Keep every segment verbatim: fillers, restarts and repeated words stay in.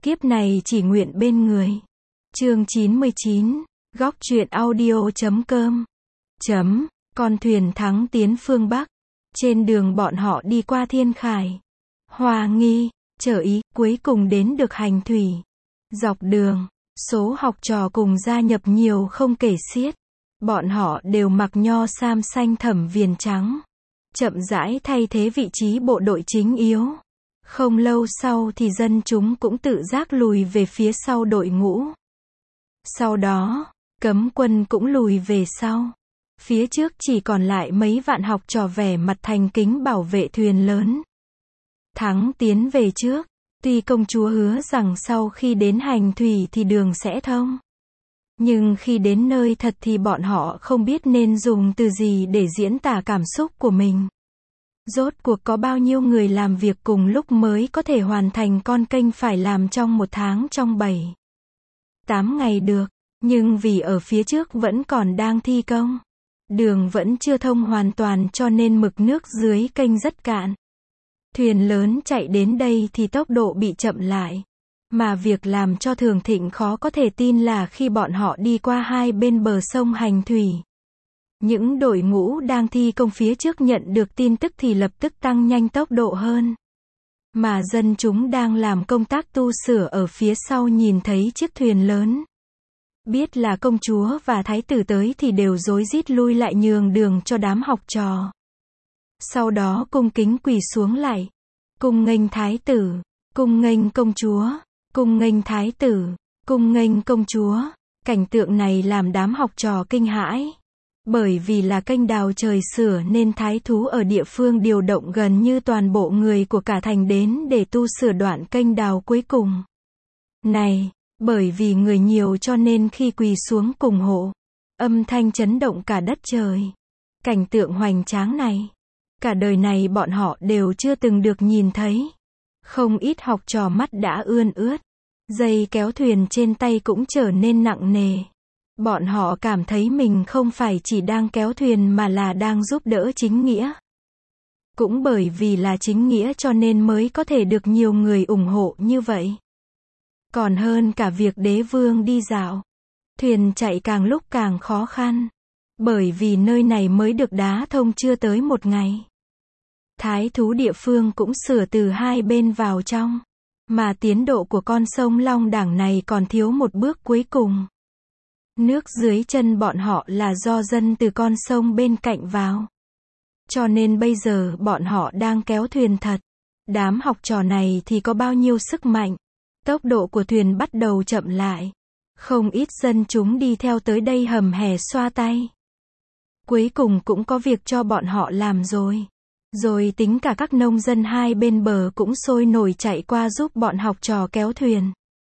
Kiếp này chỉ nguyện bên người. Chương chín mươi chín, góc truyện audio chấm com. Chấm, con thuyền thắng tiến phương Bắc. Trên đường bọn họ đi qua Thiên Khải, Hoa Nghi, Trở Ý, cuối cùng đến được Hành Thủy. Dọc đường, số học trò cùng gia nhập nhiều không kể xiết. Bọn họ đều mặc nho sam xanh thẩm viền trắng, chậm rãi thay thế vị trí bộ đội chính yếu. Không lâu sau thì dân chúng cũng tự giác lùi về phía sau đội ngũ. Sau đó, cấm quân cũng lùi về sau. Phía trước chỉ còn lại mấy vạn học trò vẻ mặt thành kính bảo vệ thuyền lớn. Thắng tiến về trước, tuy công chúa hứa rằng sau khi đến Hành Thủy thì đường sẽ thông. Nhưng khi đến nơi thật thì bọn họ không biết nên dùng từ gì để diễn tả cảm xúc của mình. Rốt cuộc có bao nhiêu người làm việc cùng lúc mới có thể hoàn thành con kênh phải làm trong một tháng trong bảy, tám ngày được. Nhưng vì ở phía trước vẫn còn đang thi công, đường vẫn chưa thông hoàn toàn cho nên mực nước dưới kênh rất cạn. Thuyền lớn chạy đến đây thì tốc độ bị chậm lại. Mà việc làm cho Thường Thịnh khó có thể tin là khi bọn họ đi qua hai bên bờ sông Hành Thủy, những đội ngũ đang thi công phía trước nhận được tin tức thì lập tức tăng nhanh tốc độ hơn. Mà dân chúng đang làm công tác tu sửa ở phía sau nhìn thấy chiếc thuyền lớn, biết là công chúa và thái tử tới thì đều rối rít lui lại nhường đường cho đám học trò. Sau đó cung kính quỳ xuống lại, cung nghênh thái tử, cung nghênh công chúa, cung nghênh thái tử, cung nghênh công chúa. Cảnh tượng này làm đám học trò kinh hãi. Bởi vì là kênh đào trời sửa nên thái thú ở địa phương điều động gần như toàn bộ người của cả thành đến để tu sửa đoạn kênh đào cuối cùng này. Bởi vì người nhiều cho nên khi quỳ xuống cùng hộ, âm thanh chấn động cả đất trời. Cảnh tượng hoành tráng này, cả đời này bọn họ đều chưa từng được nhìn thấy. Không ít học trò mắt đã ươn ướt, dây kéo thuyền trên tay cũng trở nên nặng nề. Bọn họ cảm thấy mình không phải chỉ đang kéo thuyền mà là đang giúp đỡ chính nghĩa. Cũng bởi vì là chính nghĩa cho nên mới có thể được nhiều người ủng hộ như vậy. Còn hơn cả việc đế vương đi dạo. Thuyền chạy càng lúc càng khó khăn. Bởi vì nơi này mới được đá thông chưa tới một ngày. Thái thú địa phương cũng sửa từ hai bên vào trong. Mà tiến độ của con sông Long Đẳng này còn thiếu một bước cuối cùng. Nước dưới chân bọn họ là do dân từ con sông bên cạnh vào. Cho nên bây giờ bọn họ đang kéo thuyền thật. Đám học trò này thì có bao nhiêu sức mạnh. Tốc độ của thuyền bắt đầu chậm lại. Không ít dân chúng đi theo tới đây hầm hè xoa tay. Cuối cùng cũng có việc cho bọn họ làm rồi. Rồi tính cả các nông dân hai bên bờ cũng sôi nổi chạy qua giúp bọn học trò kéo thuyền.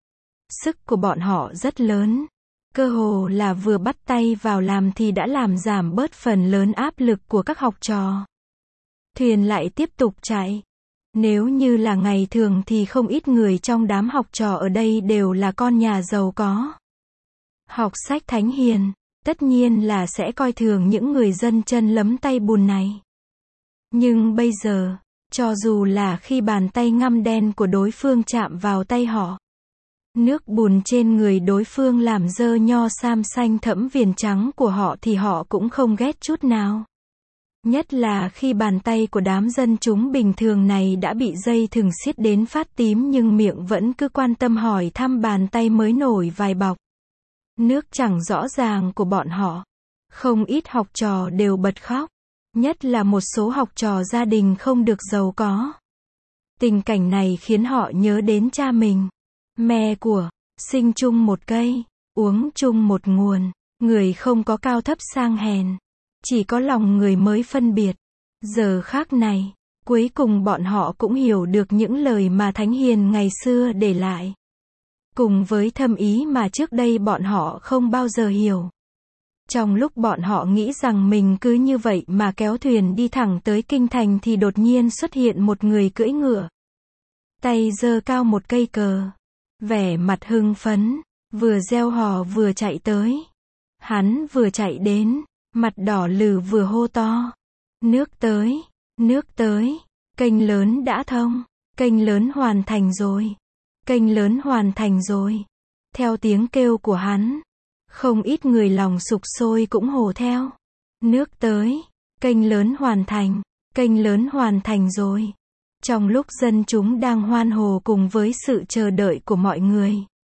Sức của bọn họ rất lớn. Cơ hồ là vừa bắt tay vào làm thì đã làm giảm bớt phần lớn áp lực của các học trò. Thuyền lại tiếp tục chạy. Nếu như là ngày thường thì không ít người trong đám học trò ở đây đều là con nhà giàu có. Học sách thánh hiền, tất nhiên là sẽ coi thường những người dân chân lấm tay bùn này. Nhưng bây giờ, cho dù là khi bàn tay ngăm đen của đối phương chạm vào tay họ, nước bùn trên người đối phương làm dơ nho sam xanh thẫm viền trắng của họ thì họ cũng không ghét chút nào. Nhất là khi bàn tay của đám dân chúng bình thường này đã bị dây thừng siết đến phát tím nhưng miệng vẫn cứ quan tâm hỏi thăm bàn tay mới nổi vài bọc nước chẳng rõ ràng của bọn họ. Không ít học trò đều bật khóc. Nhất là một số học trò gia đình không được giàu có. Tình cảnh này khiến họ nhớ đến cha mình, mẹ của, sinh chung một cây, uống chung một nguồn. Người không có cao thấp sang hèn. Chỉ có lòng người mới phân biệt. Giờ khác này, cuối cùng bọn họ cũng hiểu được những lời mà Thánh Hiền ngày xưa để lại. Cùng với thâm ý mà trước đây bọn họ không bao giờ hiểu. Trong lúc bọn họ nghĩ rằng mình cứ như vậy mà kéo thuyền đi thẳng tới kinh thành thì đột nhiên xuất hiện một người cưỡi ngựa. Tay giơ cao một cây cờ. Vẻ mặt hưng phấn, vừa reo hò vừa chạy tới. Hắn vừa chạy đến, mặt đỏ lừ vừa hô to. Nước tới, nước tới, kênh lớn đã thông, kênh lớn hoàn thành rồi. kênh lớn hoàn thành rồi. Theo tiếng kêu của hắn, không ít người lòng sục sôi cũng hô theo. Nước tới, kênh lớn hoàn thành, kênh lớn hoàn thành rồi. Trong lúc dân chúng đang hoan hô cùng với sự chờ đợi của mọi người,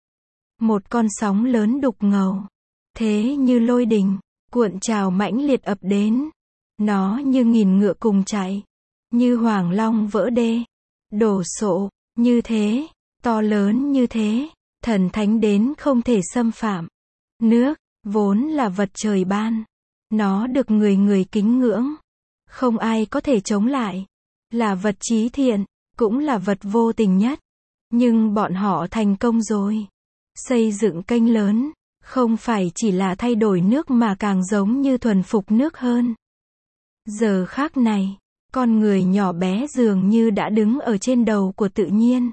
một con sóng lớn đục ngầu, thế như lôi đình, cuộn trào mãnh liệt ập đến. Nó như nghìn ngựa cùng chạy, như hoàng long vỡ đê, đổ sộ, như thế, to lớn như thế, thần thánh đến không thể xâm phạm. Nước, vốn là vật trời ban, nó được người người kính ngưỡng, không ai có thể chống lại, là vật trí thiện, cũng là vật vô tình nhất. Nhưng bọn họ thành công rồi. Xây dựng kênh lớn, không phải chỉ là thay đổi nước mà càng giống như thuần phục nước hơn. Giờ khác này, con người nhỏ bé dường như đã đứng ở trên đầu của tự nhiên.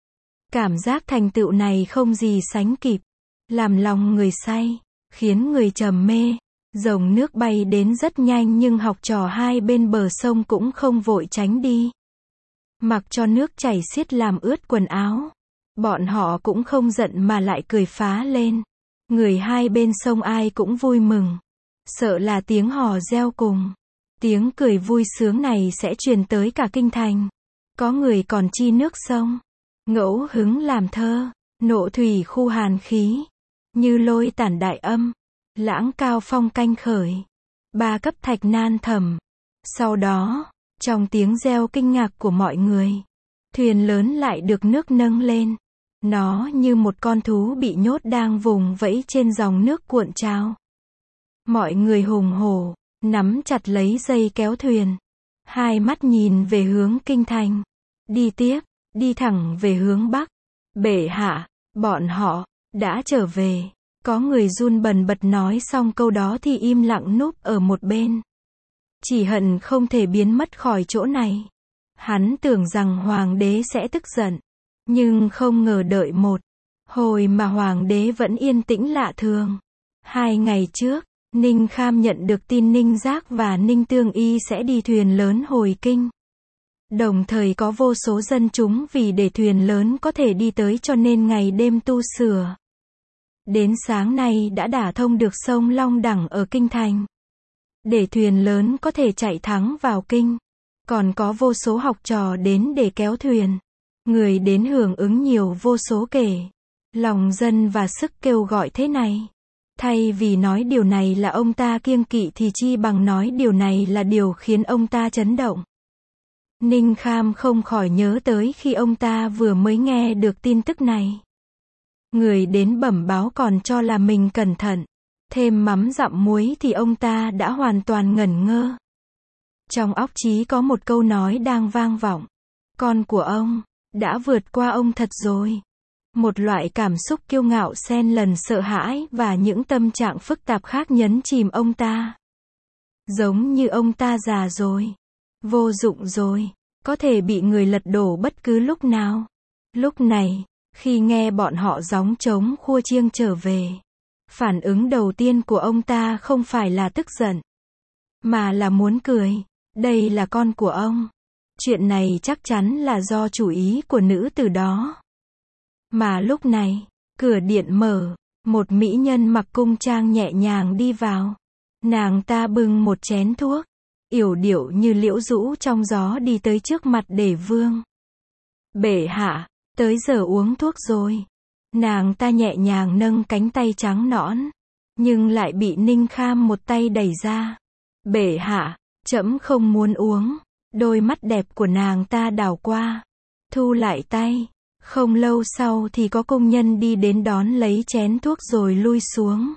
Cảm giác thành tựu này không gì sánh kịp, làm lòng người say, khiến người trầm mê. Dòng nước bay đến rất nhanh nhưng học trò hai bên bờ sông cũng không vội tránh đi. Mặc cho nước chảy xiết làm ướt quần áo. Bọn họ cũng không giận mà lại cười phá lên. Người hai bên sông ai cũng vui mừng. Sợ là tiếng hò reo cùng. Tiếng cười vui sướng này sẽ truyền tới cả kinh thành. Có người còn chi nước sông. Ngẫu hứng làm thơ. Nộ thủy khu hàn khí. Như lôi tản đại âm. Lãng cao phong canh khởi. Ba cấp thạch nan thầm. Sau đó, trong tiếng reo kinh ngạc của mọi người, thuyền lớn lại được nước nâng lên. Nó như một con thú bị nhốt đang vùng vẫy trên dòng nước cuộn trào. Mọi người hùng hổ, nắm chặt lấy dây kéo thuyền. Hai mắt nhìn về hướng kinh thành. Đi tiếp, đi thẳng về hướng bắc. Bệ hạ, bọn họ, đã trở về. Có người run bần bật nói xong câu đó thì im lặng núp ở một bên. Chỉ hận không thể biến mất khỏi chỗ này. Hắn tưởng rằng hoàng đế sẽ tức giận. Nhưng không ngờ đợi một hồi mà hoàng đế vẫn yên tĩnh lạ thường. Hai ngày trước, Ninh Kham nhận được tin Ninh Giác và Ninh Tương Y sẽ đi thuyền lớn hồi kinh. Đồng thời có vô số dân chúng vì để thuyền lớn có thể đi tới cho nên ngày đêm tu sửa. Đến sáng nay đã đả thông được sông Long Đẳng ở kinh thành. Để thuyền lớn có thể chạy thẳng vào kinh. Còn có vô số học trò đến để kéo thuyền. Người đến hưởng ứng nhiều vô số kể. Lòng dân và sức kêu gọi thế này. Thay vì nói điều này là ông ta kiêng kỵ thì chi bằng nói điều này là điều khiến ông ta chấn động. Ninh Kham không khỏi nhớ tới khi ông ta vừa mới nghe được tin tức này. Người đến bẩm báo còn cho là mình cẩn thận. Thêm mắm dặm muối thì ông ta đã hoàn toàn ngẩn ngơ. Trong óc trí có một câu nói đang vang vọng. Con của ông đã vượt qua ông thật rồi. Một loại cảm xúc kiêu ngạo xen lần sợ hãi và những tâm trạng phức tạp khác nhấn chìm ông ta. Giống như ông ta già rồi. Vô dụng rồi. Có thể bị người lật đổ bất cứ lúc nào. Lúc này, khi nghe bọn họ gióng trống khua chiêng trở về, phản ứng đầu tiên của ông ta không phải là tức giận, mà là muốn cười. Đây là con của ông. Chuyện này chắc chắn là do chủ ý của nữ tử đó. Mà lúc này, cửa điện mở, một mỹ nhân mặc cung trang nhẹ nhàng đi vào. Nàng ta bưng một chén thuốc, yểu điệu như liễu rũ trong gió đi tới trước mặt Đề Vương. Bệ hạ, tới giờ uống thuốc rồi. Nàng ta nhẹ nhàng nâng cánh tay trắng nõn, nhưng lại bị Ninh Kham một tay đẩy ra. Bệ hạ, trẫm không muốn uống. Đôi mắt đẹp của nàng ta đảo qua, thu lại tay. Không lâu sau thì có công nhân đi đến đón lấy chén thuốc rồi lui xuống.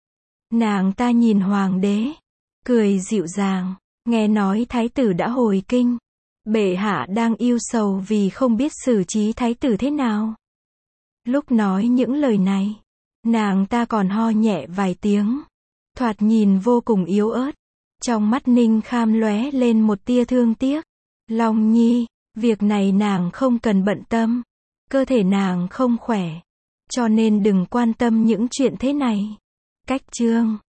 Nàng ta nhìn hoàng đế, cười dịu dàng. Nghe nói thái tử đã hồi kinh. Bệ hạ đang ưu sầu vì không biết xử trí thái tử thế nào. Lúc nói những lời này, nàng ta còn ho nhẹ vài tiếng. Thoạt nhìn vô cùng yếu ớt. Trong mắt Ninh Kham lóe lên một tia thương tiếc. Long Nhi, việc này nàng không cần bận tâm. Cơ thể nàng không khỏe. Cho nên đừng quan tâm những chuyện thế này. Cách chương